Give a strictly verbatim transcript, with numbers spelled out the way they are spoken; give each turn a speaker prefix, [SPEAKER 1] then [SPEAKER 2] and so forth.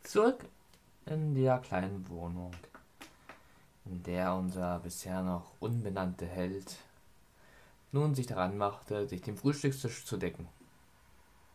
[SPEAKER 1] Zurück in der kleinen Wohnung, in der unser bisher noch unbenannter Held nun sich daran machte, sich den Frühstückstisch zu decken.